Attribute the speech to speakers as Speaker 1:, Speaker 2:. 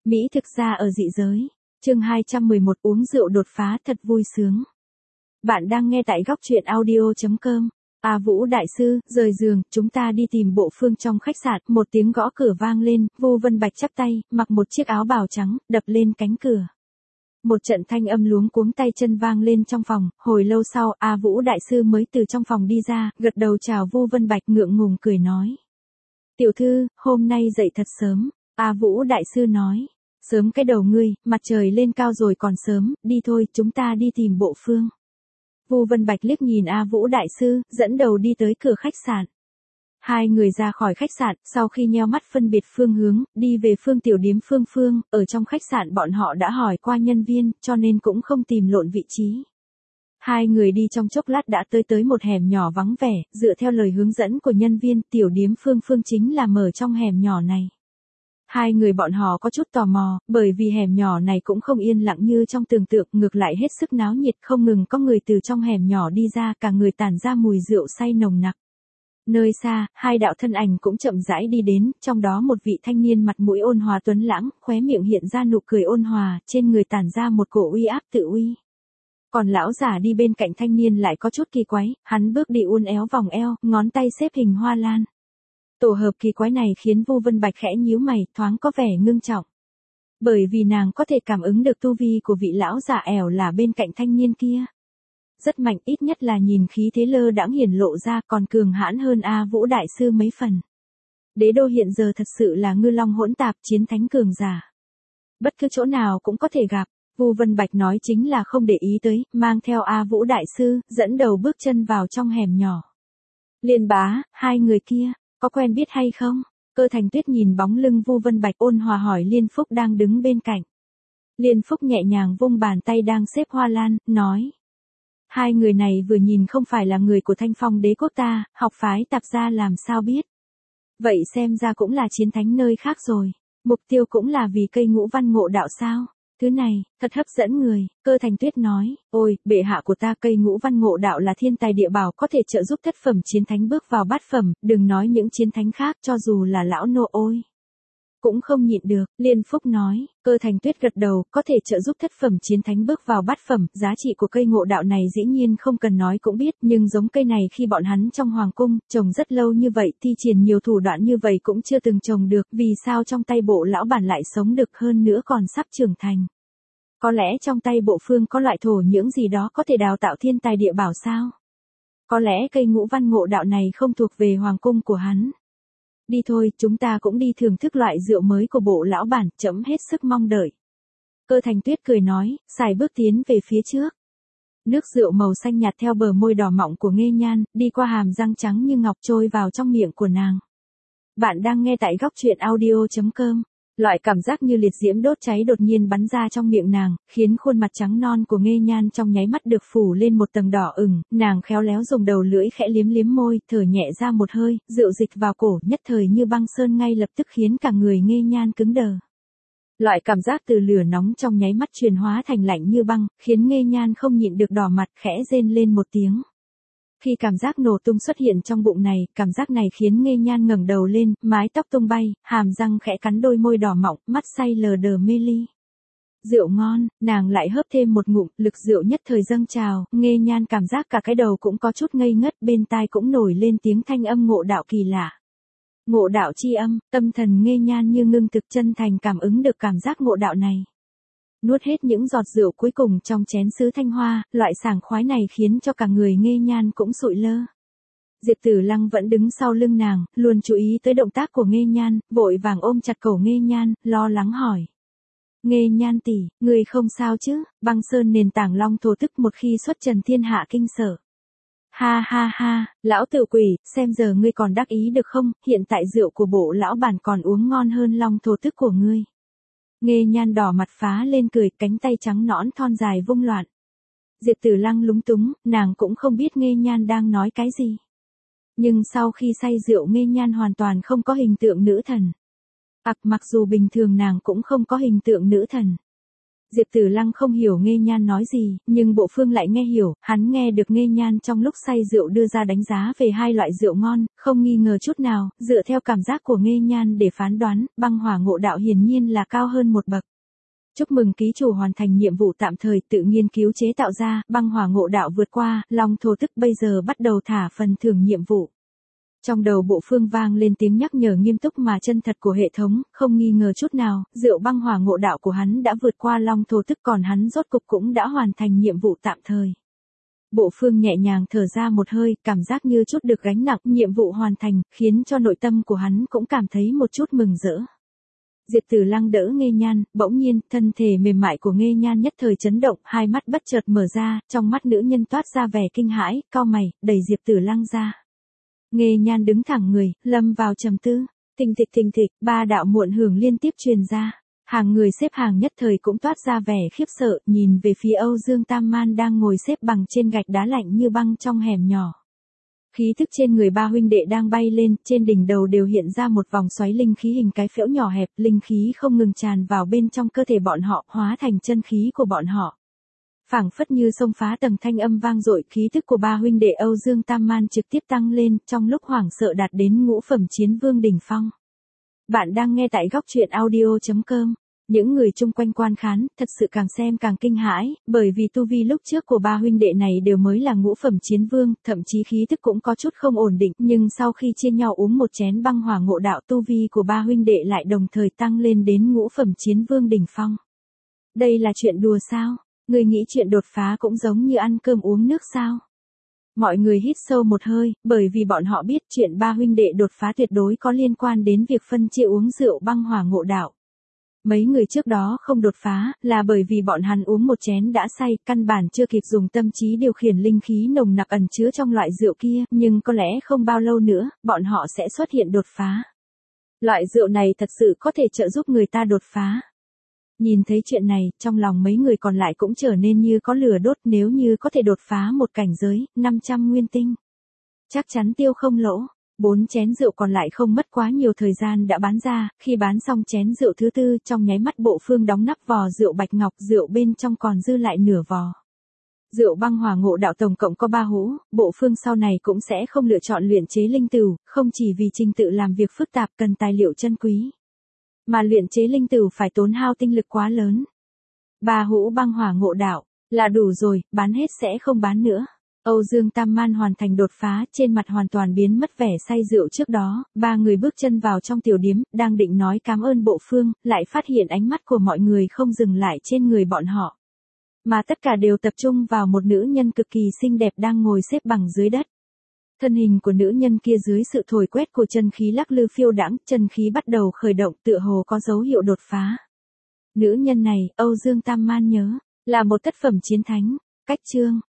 Speaker 1: Mỹ thực ra ở dị giới. Chương 211 uống rượu đột phá thật vui sướng. Bạn đang nghe tại góc truyện audio.com. Vũ đại sư, rời giường, chúng ta đi tìm Bộ Phương trong khách sạn. Một tiếng gõ cửa vang lên, Vu Vân Bạch chắp tay, mặc một chiếc áo bào trắng, đập lên cánh cửa. Một trận thanh âm luống cuống tay chân vang lên trong phòng, hồi lâu sau, Vũ đại sư mới từ trong phòng đi ra, gật đầu chào Vu Vân Bạch ngượng ngùng cười nói. Tiểu thư, hôm nay dậy thật sớm. Vũ đại sư nói. Sớm cái đầu ngươi, mặt trời lên cao rồi còn sớm, đi thôi, chúng ta đi tìm Bộ Phương. Vu Vân Bạch liếc nhìn Vũ đại sư, dẫn đầu đi tới cửa khách sạn. Hai người ra khỏi khách sạn, sau khi nheo mắt phân biệt phương hướng, đi về phương tiểu điếm Phương, ở trong khách sạn bọn họ đã hỏi qua nhân viên, cho nên cũng không tìm lộn vị trí. Hai người đi trong chốc lát đã tới một hẻm nhỏ vắng vẻ, dựa theo lời hướng dẫn của nhân viên, tiểu điếm Phương chính là mở trong hẻm nhỏ này. Hai người bọn họ có chút tò mò, bởi vì hẻm nhỏ này cũng không yên lặng như trong tưởng tượng, ngược lại hết sức náo nhiệt, không ngừng có người từ trong hẻm nhỏ đi ra, cả người tản ra mùi rượu say nồng nặc. Nơi xa, hai đạo thân ảnh cũng chậm rãi đi đến, trong đó một vị thanh niên mặt mũi ôn hòa tuấn lãng, khóe miệng hiện ra nụ cười ôn hòa, trên người tản ra một cổ uy áp tự uy. Còn lão giả đi bên cạnh thanh niên lại có chút kỳ quái, hắn bước đi uốn éo vòng eo, ngón tay xếp hình hoa lan. Tổ hợp kỳ quái này khiến Vu Vân Bạch khẽ nhíu mày, thoáng có vẻ ngưng trọng. Bởi vì nàng có thể cảm ứng được tu vi của vị lão giả ẻo là bên cạnh thanh niên kia. Rất mạnh, ít nhất là nhìn khí thế lơ đãng hiển lộ ra, còn cường hãn hơn Vũ đại sư mấy phần. Đế đô hiện giờ thật sự là ngư long hỗn tạp, chiến thánh cường giả. Bất cứ chỗ nào cũng có thể gặp. Vu Vân Bạch nói chính là không để ý tới, mang theo Vũ đại sư, dẫn đầu bước chân vào trong hẻm nhỏ. Liên bá, hai người kia, có quen biết hay không? Cơ Thành Tuyết nhìn bóng lưng Vu Vân Bạch ôn hòa hỏi Liên Phúc đang đứng bên cạnh. Liên Phúc nhẹ nhàng vung bàn tay đang xếp hoa lan, nói. Hai người này vừa nhìn không phải là người của Thanh Phong đế quốc ta, học phái Tạp gia làm sao biết. Vậy xem ra cũng là chiến thánh nơi khác rồi, mục tiêu cũng là vì cây ngũ văn ngộ đạo sao? Thứ này, thật hấp dẫn người, Cơ Thành Tuyết nói, ôi, bệ hạ của ta cây ngũ văn ngộ đạo là thiên tài địa bảo có thể trợ giúp thất phẩm chiến thánh bước vào bát phẩm, đừng nói những chiến thánh khác cho dù là lão nô ôi. Cũng không nhịn được, Liên Phúc nói, Cơ Thành Tuyết gật đầu, có thể trợ giúp thất phẩm chiến thánh bước vào bát phẩm, giá trị của cây ngộ đạo này dĩ nhiên không cần nói cũng biết, nhưng giống cây này khi bọn hắn trong hoàng cung, trồng rất lâu như vậy, thi triển nhiều thủ đoạn như vậy cũng chưa từng trồng được, vì sao trong tay bộ lão bản lại sống được hơn nữa còn sắp trưởng thành. Có lẽ trong tay Bộ Phương có loại thổ nhưỡng gì đó có thể đào tạo thiên tài địa bảo sao? Có lẽ cây ngũ văn ngộ đạo này không thuộc về hoàng cung của hắn. Đi thôi, chúng ta cũng đi thưởng thức loại rượu mới của bộ lão bản, trẫm hết sức mong đợi. Cơ Thành Tuyết cười nói, xài bước tiến về phía trước. Nước rượu màu xanh nhạt theo bờ môi đỏ mọng của Nghê Nhan, đi qua hàm răng trắng như ngọc trôi vào trong miệng của nàng. Bạn đang nghe tại góc truyện audio.com. Loại cảm giác như liệt diễm đốt cháy đột nhiên bắn ra trong miệng nàng, khiến khuôn mặt trắng non của Nghê Nhan trong nháy mắt được phủ lên một tầng đỏ ửng, nàng khéo léo dùng đầu lưỡi khẽ liếm liếm môi, thở nhẹ ra một hơi, rượu dịch vào cổ, nhất thời như băng sơn ngay lập tức khiến cả người Nghê Nhan cứng đờ. Loại cảm giác từ lửa nóng trong nháy mắt chuyển hóa thành lạnh như băng, khiến Nghê Nhan không nhịn được đỏ mặt khẽ rên lên một tiếng. Khi cảm giác nổ tung xuất hiện trong bụng này, cảm giác này khiến Nghê Nhan ngẩng đầu lên, mái tóc tung bay, hàm răng khẽ cắn đôi môi đỏ mọng, mắt say lờ đờ mê ly. Rượu ngon, nàng lại hớp thêm một ngụm, lực rượu nhất thời dâng trào, Nghê Nhan cảm giác cả cái đầu cũng có chút ngây ngất, bên tai cũng nổi lên tiếng thanh âm ngộ đạo kỳ lạ. Ngộ đạo chi âm, tâm thần Nghê Nhan như ngưng thực chân thành cảm ứng được cảm giác ngộ đạo này. Nuốt hết những giọt rượu cuối cùng trong chén sứ thanh hoa, loại sảng khoái này khiến cho cả người Nghê Nhan cũng sụi lơ. Diệp Tử Lăng vẫn đứng sau lưng nàng, luôn chú ý tới động tác của Nghê Nhan, vội vàng ôm chặt cổ Nghê Nhan, lo lắng hỏi. Nghê Nhan tỷ, người không sao chứ? Băng sơn nền tảng long thổ tức một khi xuất trần thiên hạ kinh sở. Ha ha ha, lão tự quỷ, xem giờ ngươi còn đắc ý được không, hiện tại rượu của bộ lão bản còn uống ngon hơn long thổ tức của ngươi. Nghê Nhan đỏ mặt phá lên cười, cánh tay trắng nõn thon dài vung loạn. Diệp Tử Lăng lúng túng, nàng cũng không biết Nghê Nhan đang nói cái gì. Nhưng sau khi say rượu Nghê Nhan hoàn toàn không có hình tượng nữ thần. Mặc dù bình thường nàng cũng không có hình tượng nữ thần. Diệp Tử Lăng không hiểu Nghê Nhan nói gì, nhưng Bộ Phương lại nghe hiểu, hắn nghe được Nghê Nhan trong lúc say rượu đưa ra đánh giá về hai loại rượu ngon, không nghi ngờ chút nào, dựa theo cảm giác của Nghê Nhan để phán đoán, băng hỏa ngộ đạo hiển nhiên là cao hơn một bậc. Chúc mừng ký chủ hoàn thành nhiệm vụ tạm thời tự nghiên cứu chế tạo ra, băng hỏa ngộ đạo vượt qua, long thổ tức bây giờ bắt đầu thả phần thưởng nhiệm vụ. Trong đầu Bộ Phương vang lên tiếng nhắc nhở nghiêm túc mà chân thật của hệ thống, không nghi ngờ chút nào, rượu băng hỏa ngộ đạo của hắn đã vượt qua long thổ tức còn hắn rốt cục cũng đã hoàn thành nhiệm vụ tạm thời. Bộ Phương nhẹ nhàng thở ra một hơi, cảm giác như chút được gánh nặng, nhiệm vụ hoàn thành, khiến cho nội tâm của hắn cũng cảm thấy một chút mừng rỡ. Diệp Tử Lăng đỡ Nghê Nhan, bỗng nhiên, thân thể mềm mại của Nghê Nhan nhất thời chấn động, hai mắt bất chợt mở ra, trong mắt nữ nhân toát ra vẻ kinh hãi, cau mày, đẩy Diệp Tử Lăng ra. Nghê Nhan đứng thẳng người, lâm vào trầm tư, thình thịch, ba đạo muộn hưởng liên tiếp truyền ra. Hàng người xếp hàng nhất thời cũng toát ra vẻ khiếp sợ, nhìn về phía Âu Dương Tam Man đang ngồi xếp bằng trên gạch đá lạnh như băng trong hẻm nhỏ. Khí thức trên người ba huynh đệ đang bay lên, trên đỉnh đầu đều hiện ra một vòng xoáy linh khí hình cái phễu nhỏ hẹp, linh khí không ngừng tràn vào bên trong cơ thể bọn họ, hóa thành chân khí của bọn họ. Phảng phất như xông phá tầng thanh âm vang dội, khí thức của ba huynh đệ Âu Dương Tam Man trực tiếp tăng lên, trong lúc hoảng sợ đạt đến ngũ phẩm chiến vương đỉnh phong. Bạn đang nghe tại góc truyện audio.com. Những người chung quanh quan khán, thật sự càng xem càng kinh hãi, bởi vì tu vi lúc trước của ba huynh đệ này đều mới là ngũ phẩm chiến vương, thậm chí khí thức cũng có chút không ổn định, nhưng sau khi chia nhau uống một chén băng hỏa ngộ đạo, tu vi của ba huynh đệ lại đồng thời tăng lên đến ngũ phẩm chiến vương đỉnh phong. Đây là chuyện đùa sao? Người nghĩ chuyện đột phá cũng giống như ăn cơm uống nước sao? Mọi người hít sâu một hơi, bởi vì bọn họ biết chuyện ba huynh đệ đột phá tuyệt đối có liên quan đến việc phân chia uống rượu băng hỏa ngộ đạo. Mấy người trước đó không đột phá, là bởi vì bọn hắn uống một chén đã say, căn bản chưa kịp dùng tâm trí điều khiển linh khí nồng nặc ẩn chứa trong loại rượu kia, nhưng có lẽ không bao lâu nữa, bọn họ sẽ xuất hiện đột phá. Loại rượu này thật sự có thể trợ giúp người ta đột phá. Nhìn thấy chuyện này, trong lòng mấy người còn lại cũng trở nên như có lửa đốt, nếu như có thể đột phá một cảnh giới, 500 nguyên tinh. Chắc chắn tiêu không lỗ. 4 chén rượu còn lại không mất quá nhiều thời gian đã bán ra, khi bán xong chén rượu thứ tư, trong nháy mắt Bộ Phương đóng nắp vò rượu bạch ngọc, rượu bên trong còn dư lại nửa vò. Rượu băng hỏa ngộ đạo tổng cộng có 3 hũ, Bộ Phương sau này cũng sẽ không lựa chọn luyện chế linh tửu, không chỉ vì trình tự làm việc phức tạp cần tài liệu chân quý, mà luyện chế linh tửu phải tốn hao tinh lực quá lớn. 3 hũ băng hỏa ngộ đạo là đủ rồi, bán hết sẽ không bán nữa. Âu Dương Tam Man hoàn thành đột phá, trên mặt hoàn toàn biến mất vẻ say rượu trước đó, ba người bước chân vào trong tiểu điếm, đang định nói cảm ơn Bộ Phương, lại phát hiện ánh mắt của mọi người không dừng lại trên người bọn họ, mà tất cả đều tập trung vào một nữ nhân cực kỳ xinh đẹp đang ngồi xếp bằng dưới đất. Thân hình của nữ nhân kia dưới sự thổi quét của chân khí lắc lư phiêu đãng, chân khí bắt đầu khởi động, tựa hồ có dấu hiệu đột phá. Nữ nhân này, Âu Dương Tam Man nhớ, là một thất phẩm chiến thánh. Cách chương